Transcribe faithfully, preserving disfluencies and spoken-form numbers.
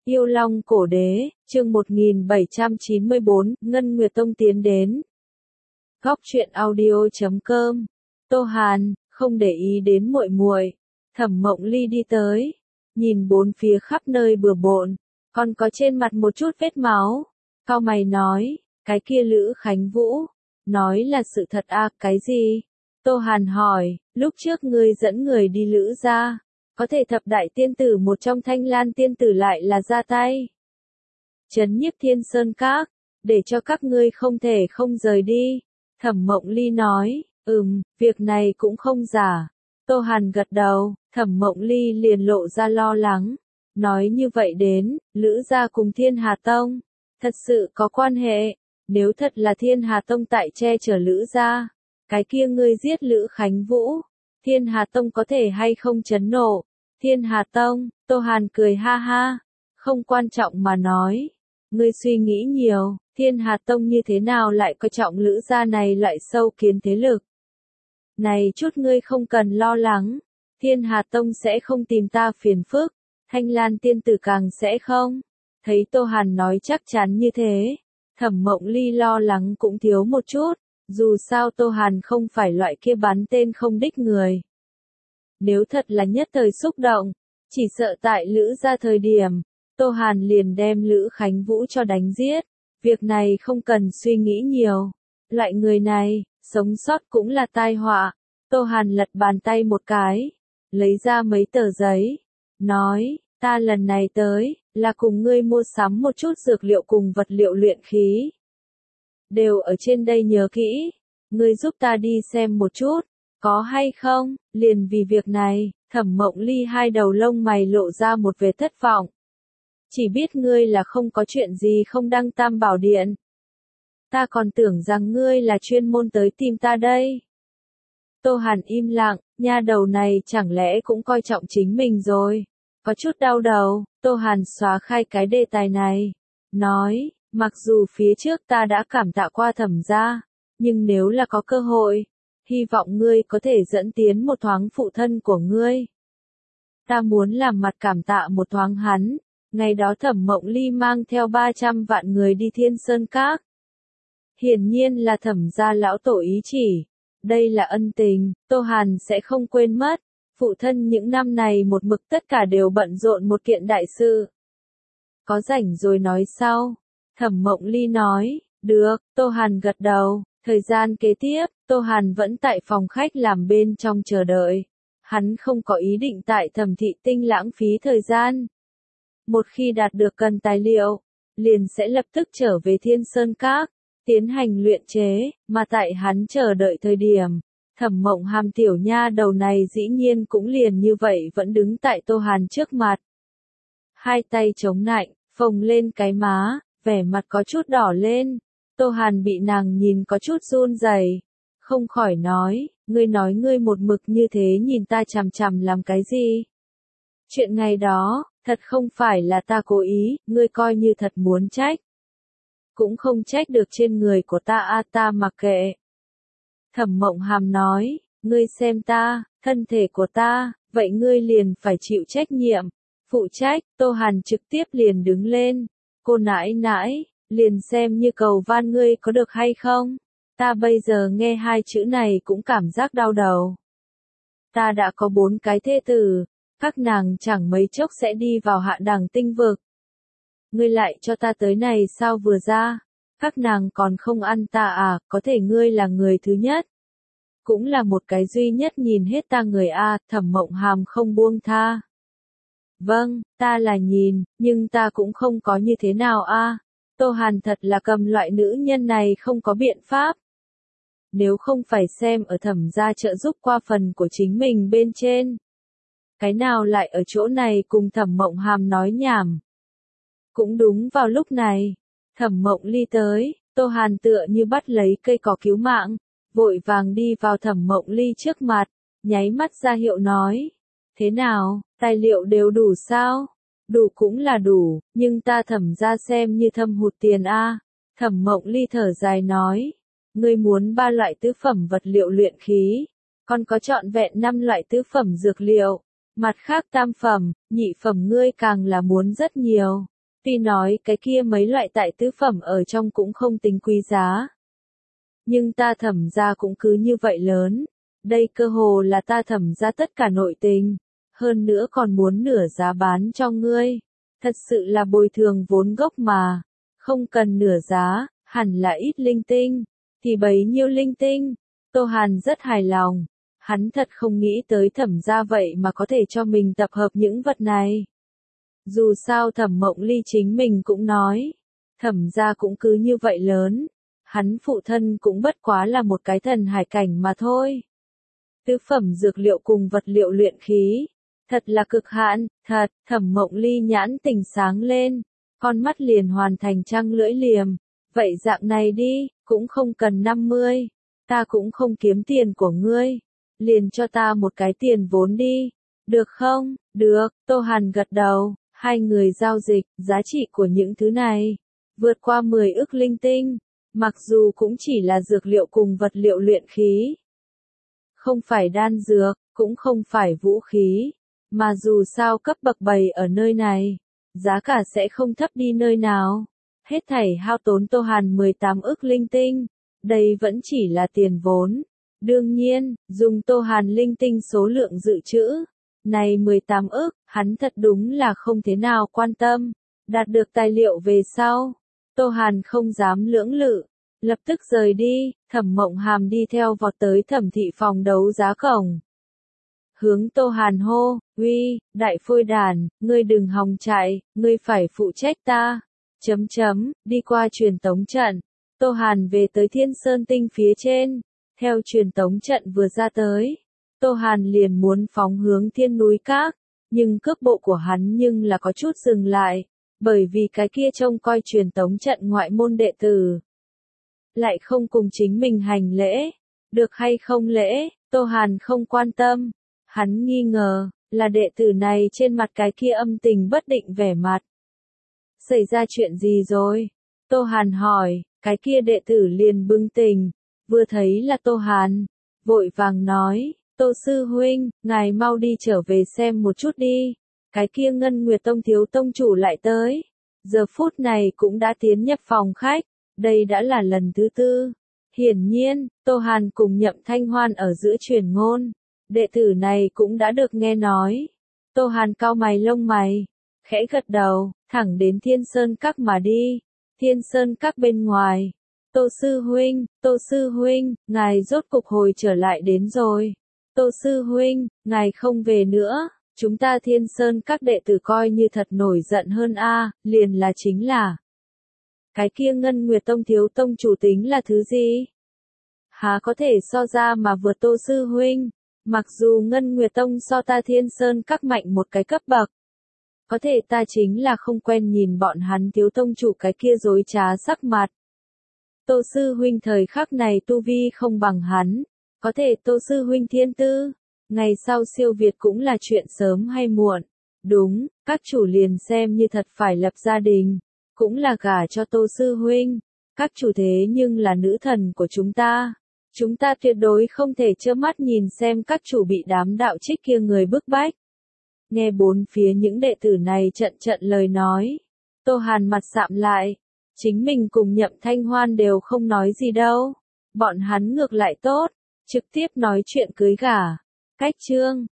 Yêu Long Cổ Đế, chương một nghìn bảy trăm chín mươi bốn, Ngân Nguyệt Tông tiến đến. Góc truyện audio chấm com. Tô Hàn, không để ý đến muội muội. Thẩm Mộng Ly đi tới, nhìn bốn phía khắp nơi bừa bộn, còn có trên mặt một chút vết máu. Cau mày nói, cái kia Lữ Khánh Vũ, nói là sự thật à, cái gì? Tô Hàn hỏi, lúc trước ngươi dẫn người đi Lữ gia, có thể thập đại tiên tử một trong Thanh Lan tiên tử lại là ra tay trấn nhiếp Thiên Sơn Các, để cho các ngươi không thể không rời đi. Thẩm Mộng Ly nói, ừm, việc này cũng không giả. Tô Hàn gật đầu, Thẩm Mộng Ly liền lộ ra lo lắng, nói như vậy đến, Lữ gia cùng Thiên Hà Tông, thật sự có quan hệ, nếu thật là Thiên Hà Tông tại che chở Lữ gia, cái kia ngươi giết Lữ Khánh Vũ, Thiên Hà Tông có thể hay không chấn nộ? Thiên Hà Tông, Tô Hàn cười ha ha, không quan trọng mà nói, ngươi suy nghĩ nhiều, Thiên Hà Tông như thế nào lại coi trọng Lữ gia này loại sâu kiến thế lực. Này chút ngươi không cần lo lắng, Thiên Hà Tông sẽ không tìm ta phiền phức, Thanh Lan tiên tử càng sẽ không. Thấy Tô Hàn nói chắc chắn như thế, Thẩm Mộng Ly lo lắng cũng thiếu một chút, dù sao Tô Hàn không phải loại kia bắn tên không đích người. Nếu thật là nhất thời xúc động, chỉ sợ tại Lữ gia thời điểm, Tô Hàn liền đem Lữ Khánh Vũ cho đánh giết. Việc này không cần suy nghĩ nhiều. Loại người này, sống sót cũng là tai họa. Tô Hàn lật bàn tay một cái, lấy ra mấy tờ giấy, nói, ta lần này tới, là cùng ngươi mua sắm một chút dược liệu cùng vật liệu luyện khí. Đều ở trên đây nhớ kỹ, ngươi giúp ta đi xem một chút, có hay không? Liền vì việc này, Thẩm Mộng Ly hai đầu lông mày lộ ra một vẻ thất vọng. Chỉ biết ngươi là không có chuyện gì không đăng Tam Bảo Điện. Ta còn tưởng rằng ngươi là chuyên môn tới tìm ta đây. Tô Hàn im lặng, nha đầu này chẳng lẽ cũng coi trọng chính mình rồi. Có chút đau đầu, Tô Hàn xóa khai cái đề tài này. Nói, mặc dù phía trước ta đã cảm tạ qua Thẩm gia, nhưng nếu là có cơ hội, hy vọng ngươi có thể dẫn tiến một thoáng phụ thân của ngươi. Ta muốn làm mặt cảm tạ một thoáng hắn. Ngày đó Thẩm Mộng Ly mang theo ba trăm vạn người đi Thiên Sơn Các. Hiển nhiên là Thẩm gia lão tổ ý chỉ. Đây là ân tình, Tô Hàn sẽ không quên mất. Phụ thân những năm này một mực tất cả đều bận rộn một kiện đại sự. Có rảnh rồi nói sau. Thẩm Mộng Ly nói, được, Tô Hàn gật đầu. Thời gian kế tiếp, Tô Hàn vẫn tại phòng khách làm bên trong chờ đợi. Hắn không có ý định tại Thẩm Thị Tinh lãng phí thời gian. Một khi đạt được cần tài liệu, liền sẽ lập tức trở về Thiên Sơn Các, tiến hành luyện chế, mà tại hắn chờ đợi thời điểm, Thẩm Mộng Hàm tiểu nha đầu này dĩ nhiên cũng liền như vậy vẫn đứng tại Tô Hàn trước mặt. Hai tay chống nạnh, phồng lên cái má, vẻ mặt có chút đỏ lên. Tô Hàn bị nàng nhìn có chút run rẩy, không khỏi nói, ngươi nói ngươi một mực như thế nhìn ta chằm chằm làm cái gì? Chuyện ngày đó, thật không phải là ta cố ý, ngươi coi như thật muốn trách. Cũng không trách được trên người của ta a à, ta mặc kệ. Thẩm Mộng Hàm nói, ngươi xem ta, thân thể của ta, vậy ngươi liền phải chịu trách nhiệm. Phụ trách, Tô Hàn trực tiếp liền đứng lên. Cô nãi nãi, liền xem như cầu van ngươi có được hay không? Ta bây giờ nghe hai chữ này cũng cảm giác đau đầu. Ta đã có bốn cái thê tử. Các nàng chẳng mấy chốc sẽ đi vào hạ đẳng tinh vực. Ngươi lại cho ta tới này sao vừa ra? Các nàng còn không ăn ta à, có thể ngươi là người thứ nhất. Cũng là một cái duy nhất nhìn hết ta người a, Thẩm Mộng Hàm không buông tha. Vâng, ta là nhìn, nhưng ta cũng không có như thế nào a. Tô Hàn thật là cầm loại nữ nhân này không có biện pháp. Nếu không phải xem ở Thẩm gia trợ giúp qua phần của chính mình bên trên. Cái nào lại ở chỗ này cùng Thẩm Mộng Hàm nói nhảm. Cũng đúng vào lúc này, Thẩm Mộng Ly tới, Tô Hàn tựa như bắt lấy cây cỏ cứu mạng, vội vàng đi vào Thẩm Mộng Ly trước mặt, nháy mắt ra hiệu nói, thế nào, tài liệu đều đủ sao? Đủ cũng là đủ, nhưng ta Thẩm ra xem như thâm hụt tiền a. Thẩm Mộng Ly thở dài nói, ngươi muốn ba loại tứ phẩm vật liệu luyện khí, còn có trọn vẹn năm loại tứ phẩm dược liệu. Mặt khác tam phẩm, nhị phẩm ngươi càng là muốn rất nhiều. Tuy nói cái kia mấy loại tại tứ phẩm ở trong cũng không tính quý giá. Nhưng ta Thẩm gia cũng cứ như vậy lớn. Đây cơ hồ là ta Thẩm gia tất cả nội tình. Hơn nữa còn muốn nửa giá bán cho ngươi. Thật sự là bồi thường vốn gốc mà. Không cần nửa giá, hẳn là ít linh tinh. Thì bấy nhiêu linh tinh. Tô Hàn rất hài lòng. Hắn thật không nghĩ tới Thẩm gia vậy mà có thể cho mình tập hợp những vật này. Dù sao Thẩm Mộng Ly chính mình cũng nói. Thẩm gia cũng cứ như vậy lớn. Hắn phụ thân cũng bất quá là một cái thần hải cảnh mà thôi. Tứ phẩm dược liệu cùng vật liệu luyện khí. Thật là cực hạn, thật, Thẩm Mộng Ly nhãn tình sáng lên. Con mắt liền hoàn thành trăng lưỡi liềm. Vậy dạng này đi, cũng không cần năm mươi. Ta cũng không kiếm tiền của ngươi. Liền cho ta một cái tiền vốn đi. Được không? Được, Tô Hàn gật đầu. Hai người giao dịch, giá trị của những thứ này. Vượt qua mười ức linh tinh. Mặc dù cũng chỉ là dược liệu cùng vật liệu luyện khí. Không phải đan dược, cũng không phải vũ khí. Mà dù sao cấp bậc bảy ở nơi này. Giá cả sẽ không thấp đi nơi nào. Hết thảy hao tốn Tô Hàn mười tám ức linh tinh. Đây vẫn chỉ là tiền vốn. Đương nhiên, dùng Tô Hàn linh tinh số lượng dự trữ. Này mười tám ức, hắn thật đúng là không thế nào quan tâm. Đạt được tài liệu về sau. Tô Hàn không dám lưỡng lự. Lập tức rời đi, Thẩm Mộng Hàm đi theo vọt tới Thẩm thị phòng đấu giá cổng. Hướng Tô Hàn hô, uy, đại phôi đàn, ngươi đừng hòng chạy, ngươi phải phụ trách ta. Chấm chấm, đi qua truyền tống trận. Tô Hàn về tới Thiên Sơn Tinh phía trên. Theo truyền tống trận vừa ra tới. Tô Hàn liền muốn phóng hướng Thiên Núi Các. Nhưng cước bộ của hắn nhưng là có chút dừng lại. Bởi vì cái kia trông coi truyền tống trận ngoại môn đệ tử. Lại không cùng chính mình hành lễ. Được hay không lễ, Tô Hàn không quan tâm. Hắn nghi ngờ, là đệ tử này trên mặt cái kia âm tình bất định vẻ mặt. Xảy ra chuyện gì rồi? Tô Hàn hỏi, cái kia đệ tử liền bừng tỉnh. Vừa thấy là Tô Hàn. Vội vàng nói, Tô sư huynh, ngài mau đi trở về xem một chút đi. Cái kia Ngân Nguyệt Tông thiếu tông chủ lại tới. Giờ phút này cũng đã tiến nhập phòng khách. Đây đã là lần thứ tư. Hiển nhiên, Tô Hàn cùng Nhậm Thanh Hoan ở giữa truyền ngôn. Đệ tử này cũng đã được nghe nói. Tô Hàn cau mày lông mày. Khẽ gật đầu, thẳng đến Thiên Sơn Các mà đi. Thiên Sơn Các bên ngoài. Tô sư huynh, Tô sư huynh, ngài rốt cục hồi trở lại đến rồi. Tô sư huynh, ngài không về nữa. Chúng ta Thiên Sơn Các đệ tử coi như thật nổi giận hơn a, liền là chính là. Cái kia Ngân Nguyệt Tông thiếu tông chủ tính là thứ gì? Há có thể so ra mà vượt Tô sư huynh. Mặc dù Ngân Nguyệt Tông so ta Thiên Sơn Các mạnh một cái cấp bậc. Có thể ta chính là không quen nhìn bọn hắn thiếu tông chủ cái kia dối trá sắc mặt. Tô sư huynh thời khắc này tu vi không bằng hắn. Có thể Tô sư huynh thiên tư. Ngày sau siêu việt cũng là chuyện sớm hay muộn. Đúng, các chủ liền xem như thật phải lập gia đình. Cũng là gả cho Tô sư huynh. Các chủ thế nhưng là nữ thần của chúng ta. Chúng ta tuyệt đối không thể trơ mắt nhìn xem các chủ bị đám đạo trích kia người bức bách. Nghe bốn phía những đệ tử này trận trận lời nói. Tô Hàn mặt sạm lại. Chính mình cùng Nhậm Thanh Hoan đều không nói gì đâu. Bọn hắn ngược lại tốt. Trực tiếp nói chuyện cưới gả. Cách chương.